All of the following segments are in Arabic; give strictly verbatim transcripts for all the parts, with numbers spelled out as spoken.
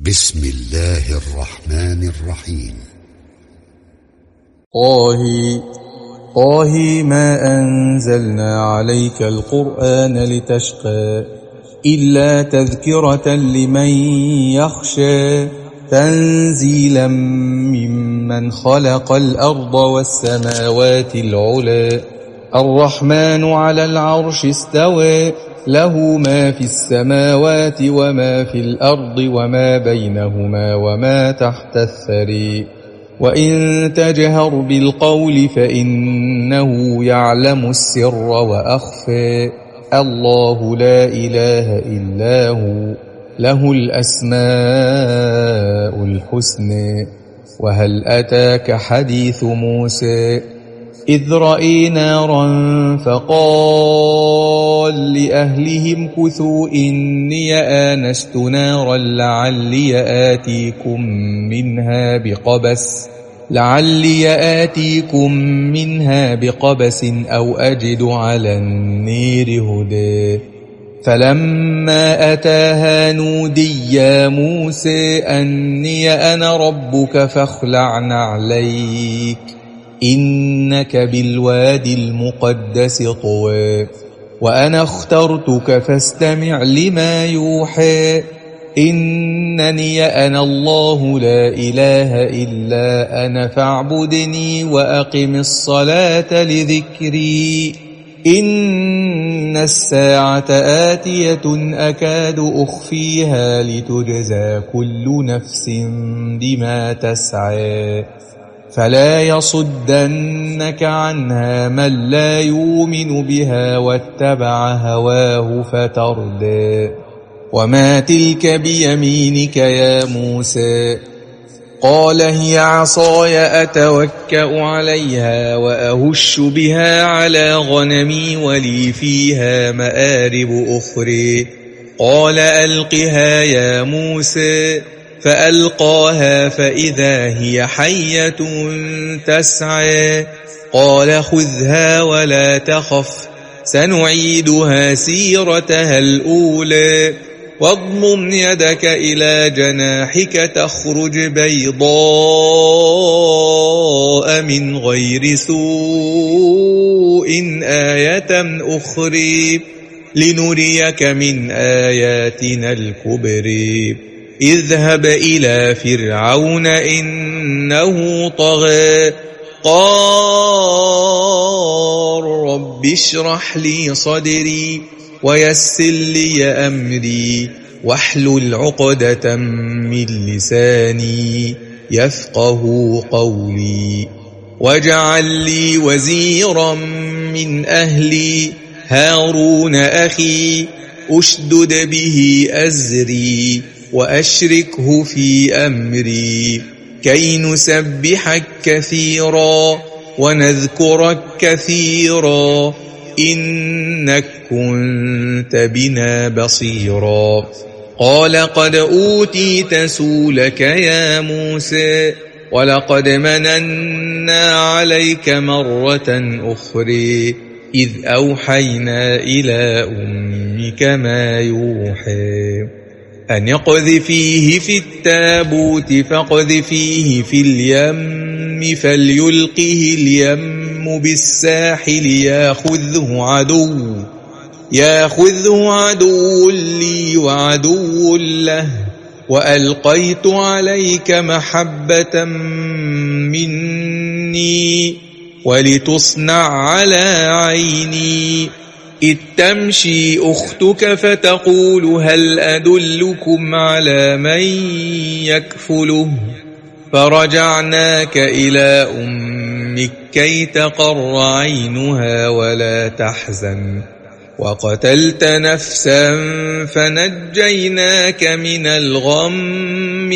بسم الله الرحمن الرحيم. طه طه ما أنزلنا عليك القرآن لتشقى إلا تذكرة لمن يخشى تنزيلا ممن خلق الأرض والسماوات العلى الرحمن على العرش استوى له ما في السماوات وما في الأرض وما بينهما وما تحت الثري وإن تجهر بالقول فإنه يعلم السر وأخفى الله لا إله إلا هو له الأسماء الحسنى وهل أتاك حديث موسى إذ رأي نارا فقال لأهلهم كثوا إني آنست نارا لعلي آتيكم منها بقبس لعلي آتيكم منها بقبس أو أجد على النير هدى فلما أتاها نودي يا موسى أني أنا ربك فاخلع نعليك إنك بالوادي المقدس طوى وأنا اخترتك فاستمع لما يوحى إنني أنا الله لا إله إلا أنا فاعبدني وأقم الصلاة لذكري إن الساعة آتية أكاد أخفيها لتجزى كل نفس بما تسعى فلا يصدنك عنها من لا يؤمن بها واتبع هواه فتردى وما تلك بيمينك يا موسى قال هي عصاي أتوكأ عليها وأهش بها على غنمي ولي فيها مآرب أخرى قال ألقها يا موسى فألقاها فإذا هي حية تسعى قال خذها ولا تخف سنعيدها سيرتها الأولى واضمم يدك إلى جناحك تخرج بيضاء من غير سوء آية أخرى لنريك من آياتنا الكبرى اذهب إلى فرعون إنه طغى قال رب اشرح لي صدري ويسر لي أمري واحلل عقدة من لساني يفقه قولي واجعل لي وزيرا من أهلي هارون أخي أشدد به أزري وأشركه في أمري كي نسبحك كثيرا ونذكرك كثيرا إنك كنت بنا بصيرا قال قد أوتيت سؤلك يا موسى ولقد مننا عليك مرة أخرى إذ أوحينا إلى أمك ما يوحى أن اقذفيه في التابوت فاقذفيه في اليم فليلقه اليم بالساحل ياخذه عدو ياخذه عدو لي وعدو له وألقيت عليك محبة مني ولتصنع على عيني إذ تمشي أختك فتقول هل أدلكم على من يكفله فرجعناك إلى أمك كي تقر عينها ولا تحزن وقتلت نفسا فنجيناك من الغم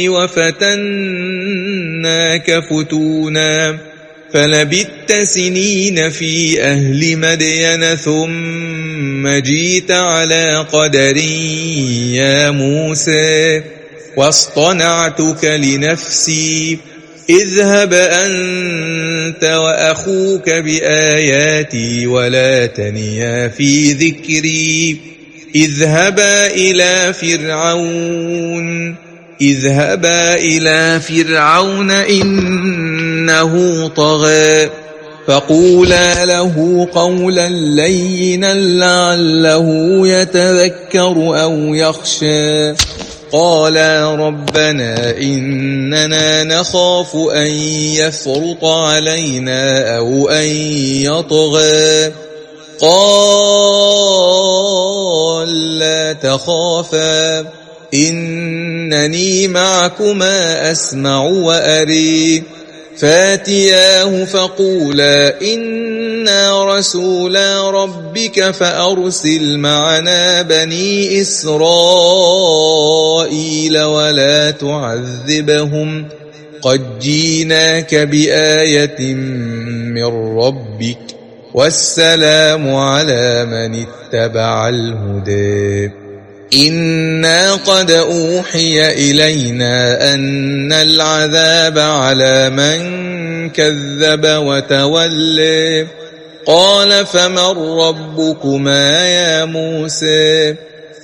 وفتناك فتونا فلبثت سنين في أهل مدين ثم جيت على قدر يا موسى واصطنعتك لنفسي اذهب أنت وأخوك بآياتي ولا تنيا في ذكري اذهبا إلى فرعون اذهبا إلى فرعون إنه طغى فقولا له قولا لينا لعله يتذكر أو يخشى قالا ربنا إننا نخاف أن يفرط علينا أو أن يطغى قال لا تخافا إنني معكما أسمع وأري فاتياه فقولا إنا رسولا ربك فأرسل معنا بني إسرائيل ولا تعذبهم قد جيناك بآية من ربك والسلام على من اتبع الهدى إنا قد أوحي إلينا أن العذاب على من كذب وتولى قال فمن ربكما يا موسى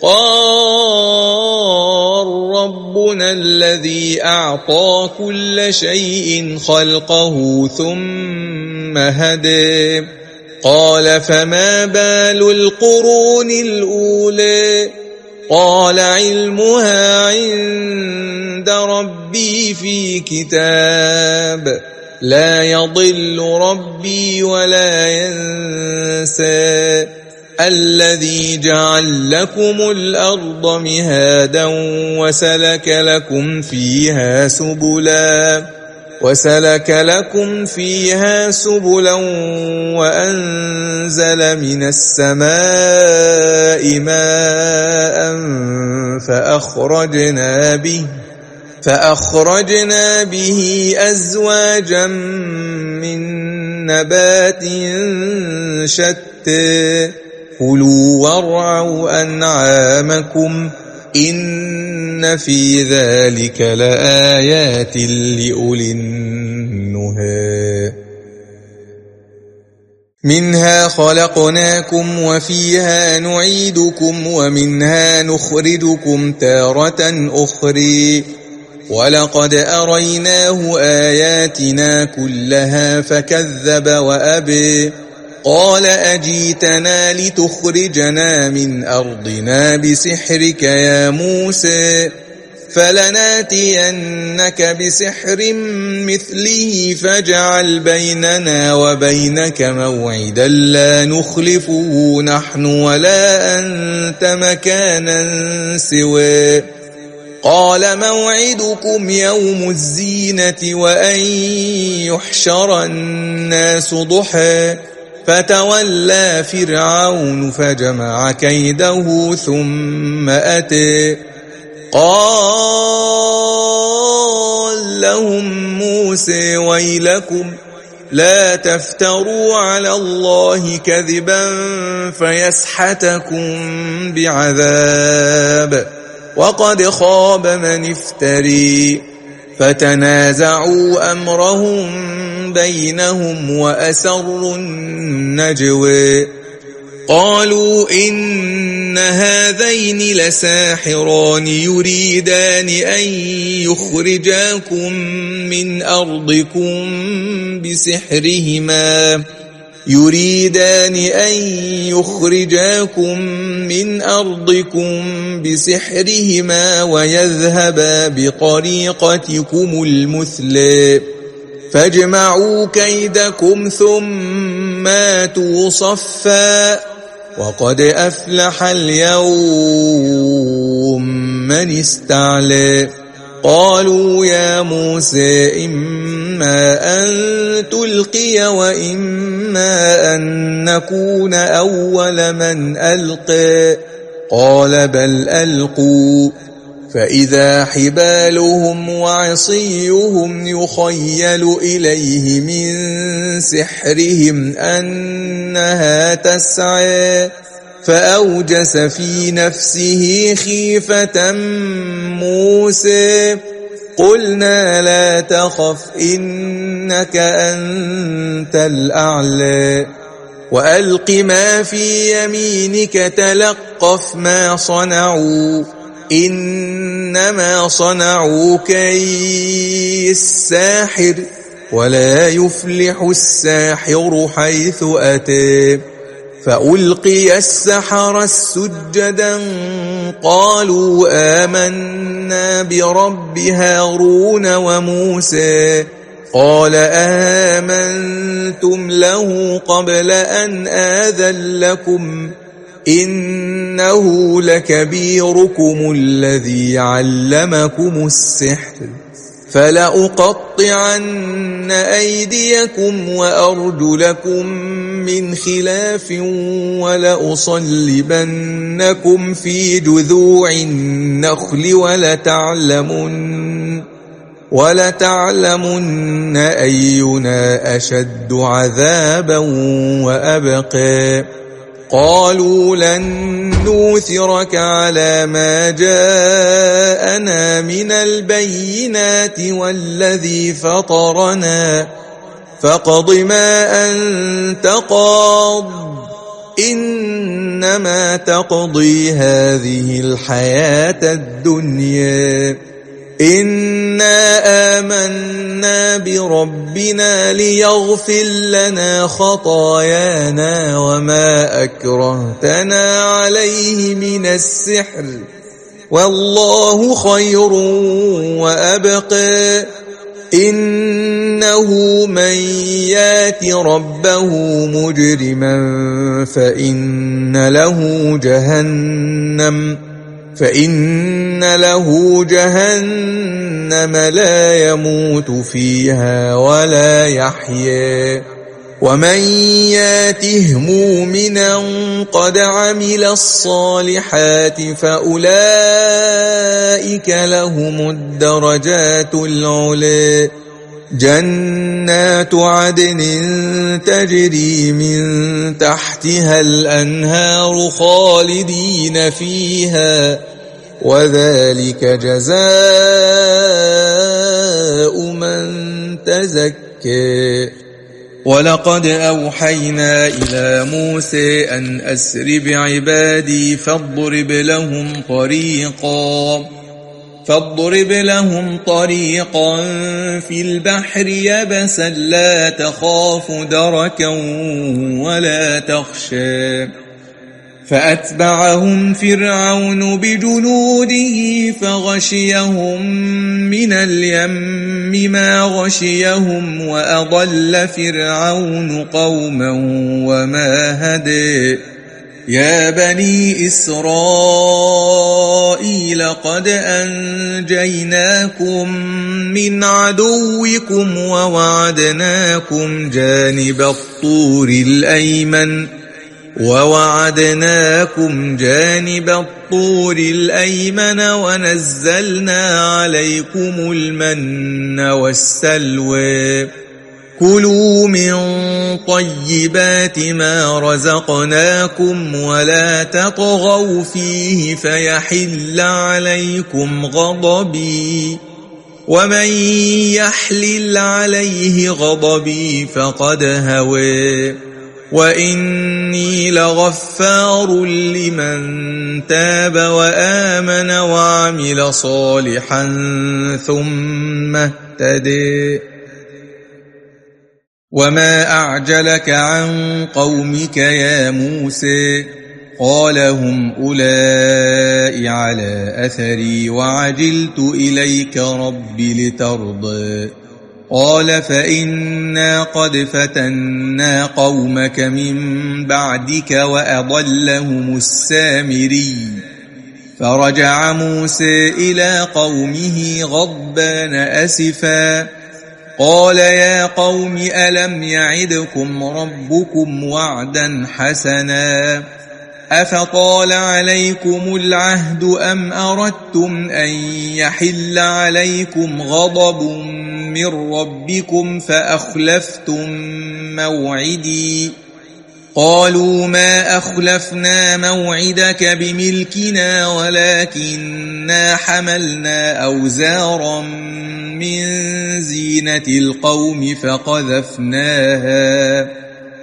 قال ربنا الذي أعطى كل شيء خلقه ثم هدى قال فما بال القرون الأولى قال علمها عند ربي في كتاب لا يضل ربي ولا ينسى الذي جعل لكم الأرض مهادا وسلك لكم فيها سبلا وسلك لكم فيها سبلا وأنزل من السماء ماء فأخرجنا به فأخرجنا به أزواجا من نبات شتى كلوا وارعوا أنعامكم إن في ذلك لآيات لأولي النهى منها خلقناكم وفيها نعيدكم ومنها نخرجكم تارة أخرى ولقد أريناه آياتنا كلها فكذب وأبى قال أجيتنا لتخرجنا من أرضنا بسحرك يا موسى فلناتينك بسحر مثله فاجعل بيننا وبينك موعدا لا نخلفه نحن ولا أنت مكانا سواه قال موعدكم يوم الزينة وأن يحشر الناس ضحى فتولى فرعون فجمع كيده ثم أتى قال لهم موسى ويلكم لا تفتروا على الله كذبا فيسحتكم بعذاب وقد خاب من افتري فتنازعوا أمرهم بينهم وأسروا النجوى قالوا إن هذين لساحران يريدان أن يخرجاكم من أرضكم بسحرهما يريدان أن يخرجاكم من أرضكم بسحرهما ويذهبا بطريقتكم المثلى فاجمعوا كيدكم ثم آتوا صفا وقد أفلح اليوم من استعلى قالوا يا موسى إما أن تلقي وإما أن نكون أول من ألقى قال بل ألقوا فإذا حبالهم وعصيهم يخيل إليه من سحرهم أنها تسعى فأوجس في نفسه خيفة موسى قلنا لا تخف إنك أنت الأعلى وألق ما في يمينك تلقف ما صنعوا إنما صنعوا كيد الساحر ولا يفلح الساحر حيث أتى. فألقي السحرة سجدا قالوا آمنا برب هارون وموسى. قال آمنتم له قبل أن آذن لكم إنه لكبيركم الذي علمكم السحر فلأقطعن أيديكم وأرجلكم من خلاف ولأصلبنكم في جذوع النخل ولتعلمن ولتعلمن أينا أشد عذابا وأبقى. قالوا لن نوثرك على ما جاءنا من البينات والذي فطرنا فاقض ما أنت قاض إنما تقضي هذه الحياة الدنيا إنا آمنا بربنا ليغفر لنا خطايانا وما أكرهتنا عليه من السحر والله خير وأبقى. إنه من يات ربه مجرما فإن له جهنم فإن له جهنم لا يموت فيها ولا يحيا. ومن ياته مؤمنا قد عمل الصالحات فأولئك لهم الدرجات العلى جنات عدن تجري من تحتها الأنهار خالدين فيها وذلك جزاء من تزكى. ولقد أوحينا إلى موسى أن أسر بعبادي فاضرب لهم طريقا فاضرب لهم طريقا في البحر يبسا لا تخاف دركا ولا تخشى. فأتبعهم فرعون بجنوده فغشيهم من اليم ما غشيهم وأضل فرعون قوما وما هدى. يا بني إسرائيل قد أنجيناكم من عدوكم ووعدناكم جانب الطور الأيمن ووعدناكم جانب الطور الأيمن ونزلنا عليكم المن والسلوى. كلوا من طيبات ما رزقناكم ولا تطغوا فيه فيحل عليكم غضبي ومن يحلل عليه غضبي فقد هوى. وإني لغفار لمن تاب وآمن وعمل صالحا ثم اهتدى. وما أعجلك عن قومك يا موسى؟ قال هم أولئك على أثري وعجلت إليك رب لترضى. قال فإنا قد فتنا قومك من بعدك وأضلهم السامري. فرجع موسى إلى قومه غضبان أسفا قال يا قوم ألم يعدكم ربكم وعدا حسنا أفطال عليكم العهد أم أردتم أن يحل عليكم غضب من ربكم فأخلفتم موعدي؟ قالوا ما أخلفنا موعدك بملكنا ولكننا حملنا أوزارا من زينة القوم فقذفناها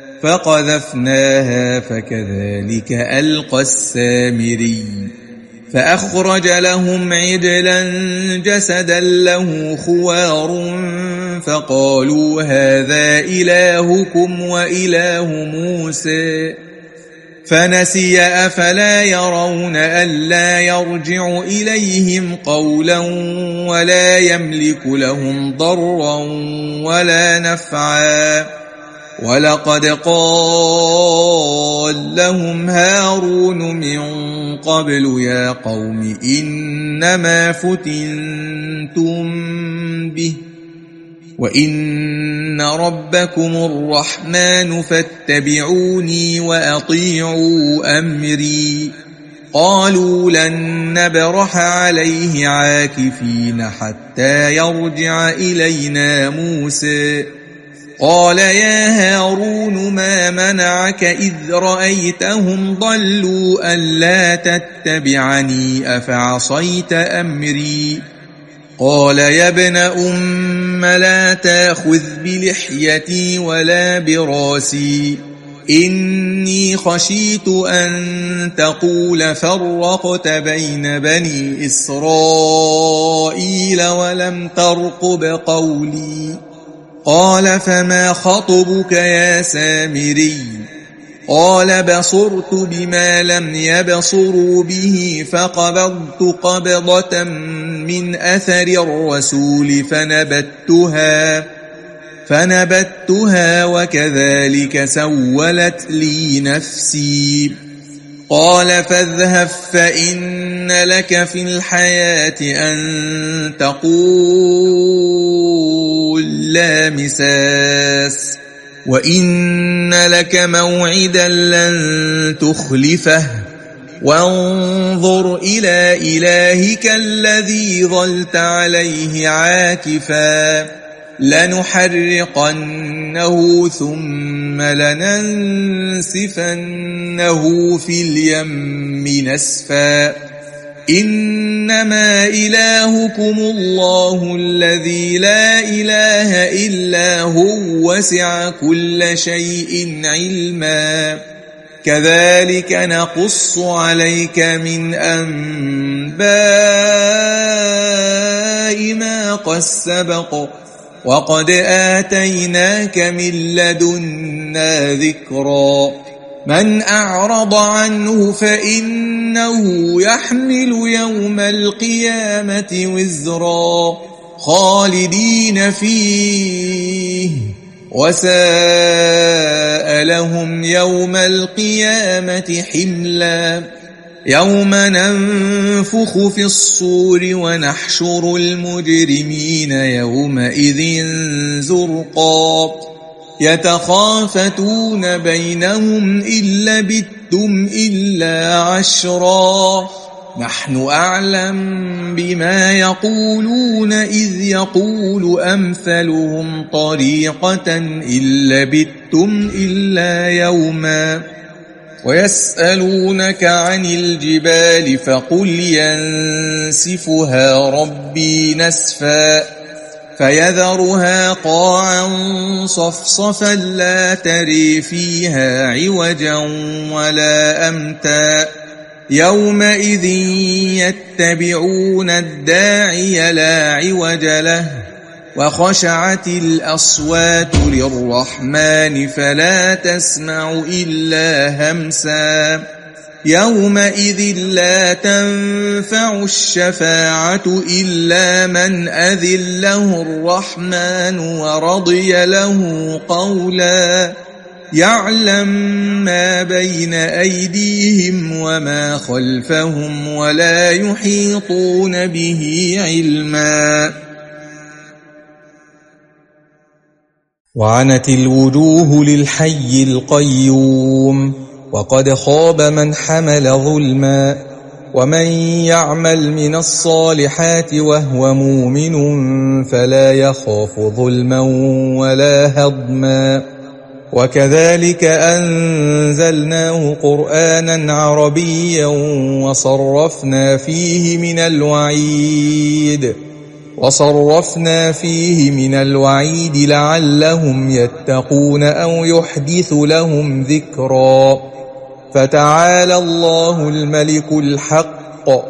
فقذفناها فكذلك ألقى السامري. فأخرج لهم عجلا جسدا له خوار فقالوا هذا إلهكم وإله موسى فنسي أفلا يرون ألا يرجع إليهم قولا ولا يملك لهم ضرا ولا نفعا ولقد قال لهم هارون من قبل يا قوم إنما فتنتم به وإن ربكم الرحمن فاتبعوني وأطيعوا أمري قالوا لن نبرح عليه عاكفين حتى يرجع إلينا موسى قال يا هارون ما منعك إذ رأيتهم ضلوا ألا تتبعني أفعصيت أمري قال يا ابن أم لا تأخذ بلحيتي ولا براسي إني خشيت أن تقول فرقت بين بني إسرائيل ولم ترقب قولي قال فما خطبك يا سامري قال بصرت بما لم يبصروا به فقبضت قبضة من أثر الرسول فنبتها فنبتها وكذلك سولت لي نفسي قال فاذهب فإن لك في الحياة أن تقول لا مساس وإن لك موعدا لن تخلفه وانظر إلى إلهك الذي ظلت عليه عاكفا لنحرقنه ثم لننسفنه في اليم نسفا إنما إلهكم الله الذي لا إله إلا هو وسع كل شيء علما كذلك نقص عليك من أنباء ما قد سبق وقد آتيناك من لدنا ذكرا من أعرض عنه فإنه يحمل يوم القيامة وزرا خالدين فيه وساء لهم يوم القيامة حملا يوم ننفخ في الصور ونحشر المجرمين يومئذ زرقا يتخافتون بينهم إن لبثتم إلا عشرا نحن أعلم بما يقولون إذ يقول أمثلهم طريقة إن لبثتم إلا يوما ويسألونك عن الجبال فقل ينسفها ربي نسفا فيذرها قاعا صفصفا لا تري فيها عوجا ولا أمتا يومئذ يتبعون الداعي لا عوج له وخشعت الأصوات للرحمن فلا تسمع إلا همسا يومئذ لا تنفع الشفاعة إلا من أذن له الرحمن ورضي له قولا يعلم ما بين أيديهم وما خلفهم ولا يحيطون به علما وعنت الوجوه للحي القيوم وقد خاب من حمل ظلما ومن يعمل من الصالحات وهو مؤمن فلا يخاف ظلما ولا هضما وكذلك أنزلناه قرآنا عربيا وصرفنا فيه من الوعيد وصرفنا فيه من الوعيد لعلهم يتقون أو يحدث لهم ذكرا فتعالى الله الملك الحق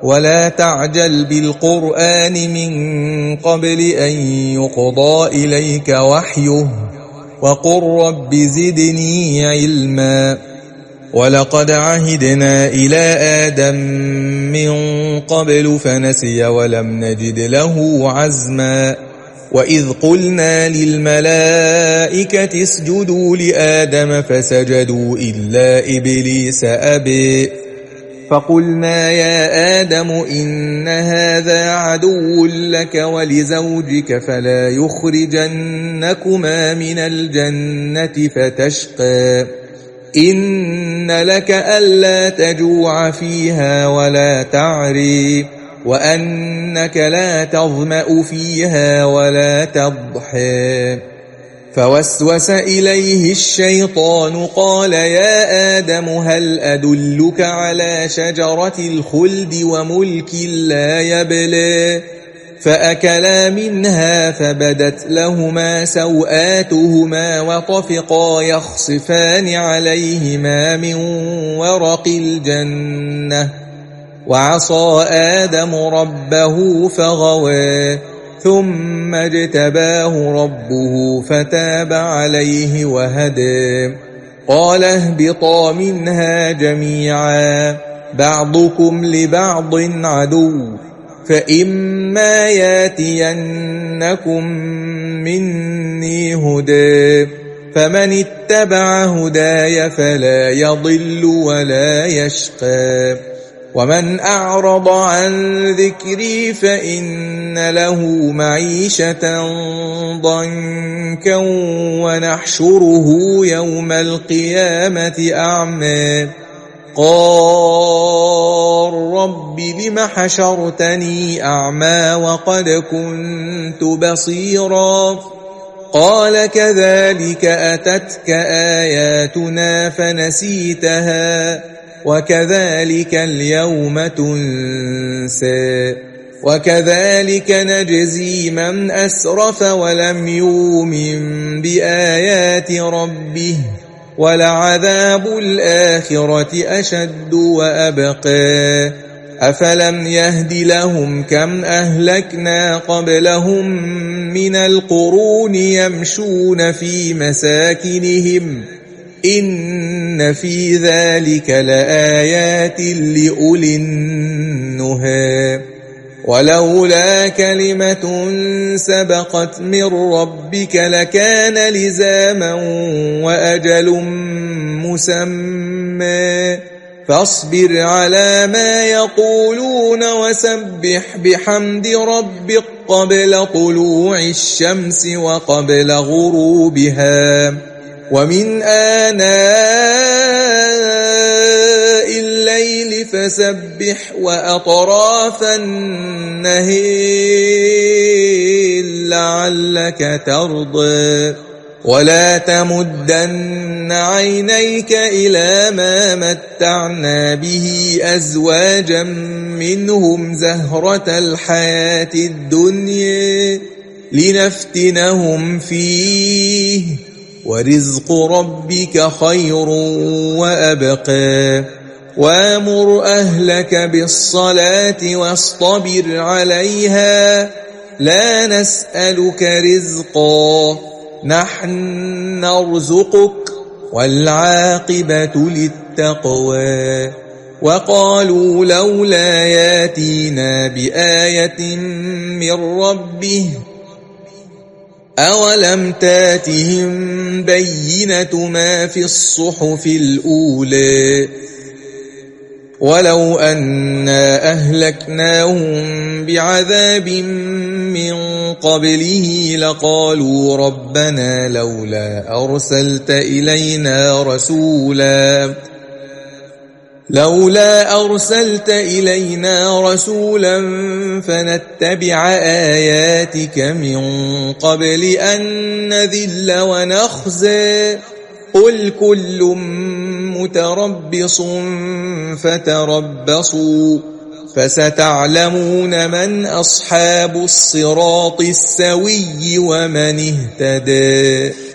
ولا تعجل بالقرآن من قبل أن يقضى إليك وحيه وقل رب زدني علما ولقد عهدنا إلى آدم من قبل فنسي ولم نجد له عزما وإذ قلنا للملائكة اسجدوا لآدم فسجدوا إلا إبليس أبى فقلنا يا آدم إن هذا عدو لك ولزوجك فلا يخرجنكما من الجنة فتشقى إن لك ألا تجوع فيها ولا تعري وأنك لا تظمأ فيها ولا تضحى فوسوس إليه الشيطان قال يا آدم هل أدلك على شجرة الخلد وملك لا يبلى فأكلا منها فبدت لهما سوآتهما وطفقا يخصفان عليهما من ورق الجنة وعصى آدم ربه فغوى ثم اجتباه ربه فتاب عليه وهدى قال اهبطا منها جميعا بعضكم لبعض عدو فإما ياتينكم مني هدى فمن اتبع هداي فلا يضل ولا يشقى ومن أعرض عن ذكري فإن له معيشة ضنكا ونحشره يوم القيامة أعمى قال رب لم حشرتني أعمى وقد كنت بصيرا قال كذلك أتتك آياتنا فنسيتها وكذلك اليوم تنسى وكذلك نجزي من أسرف ولم يؤمن بآيات ربه ولعذاب الآخرة أشد وأبقى أفلم يهد لهم كم أهلكنا قبلهم من القرون يمشون في مساكنهم إن في ذلك لآيات لأولي النهى ولولا كلمة سبقت من ربك لكان لزاما وأجل مسمى فاصبر على ما يقولون وسبح بحمد ربك قبل طلوع الشمس وقبل غروبها ومن آناء الليل فسبح وأطراف النهار لعلك ترضى ولا تمدن عينيك إلى ما متعنا به أزواجا منهم زهرة الحياة الدنيا لنفتنهم فيه ورزق ربك خير وأبقى وامر أهلك بالصلاة واصطبر عليها لا نسألك رزقا نحن نرزقك والعاقبة للتقوى وقالوا لولا ياتينا بآية من ربه أولم تاتهم بينة ما في الصحف الأولى ولو أنا أهلكناهم بعذاب من قبله لقالوا ربنا لولا أرسلت إلينا رسولا لولا أرسلت إلينا رسولا فنتبع آياتك من قبل أن نذل ونخزى قل كل متربص فتربصوا فستعلمون من أصحاب الصراط السوي ومن اهتدى.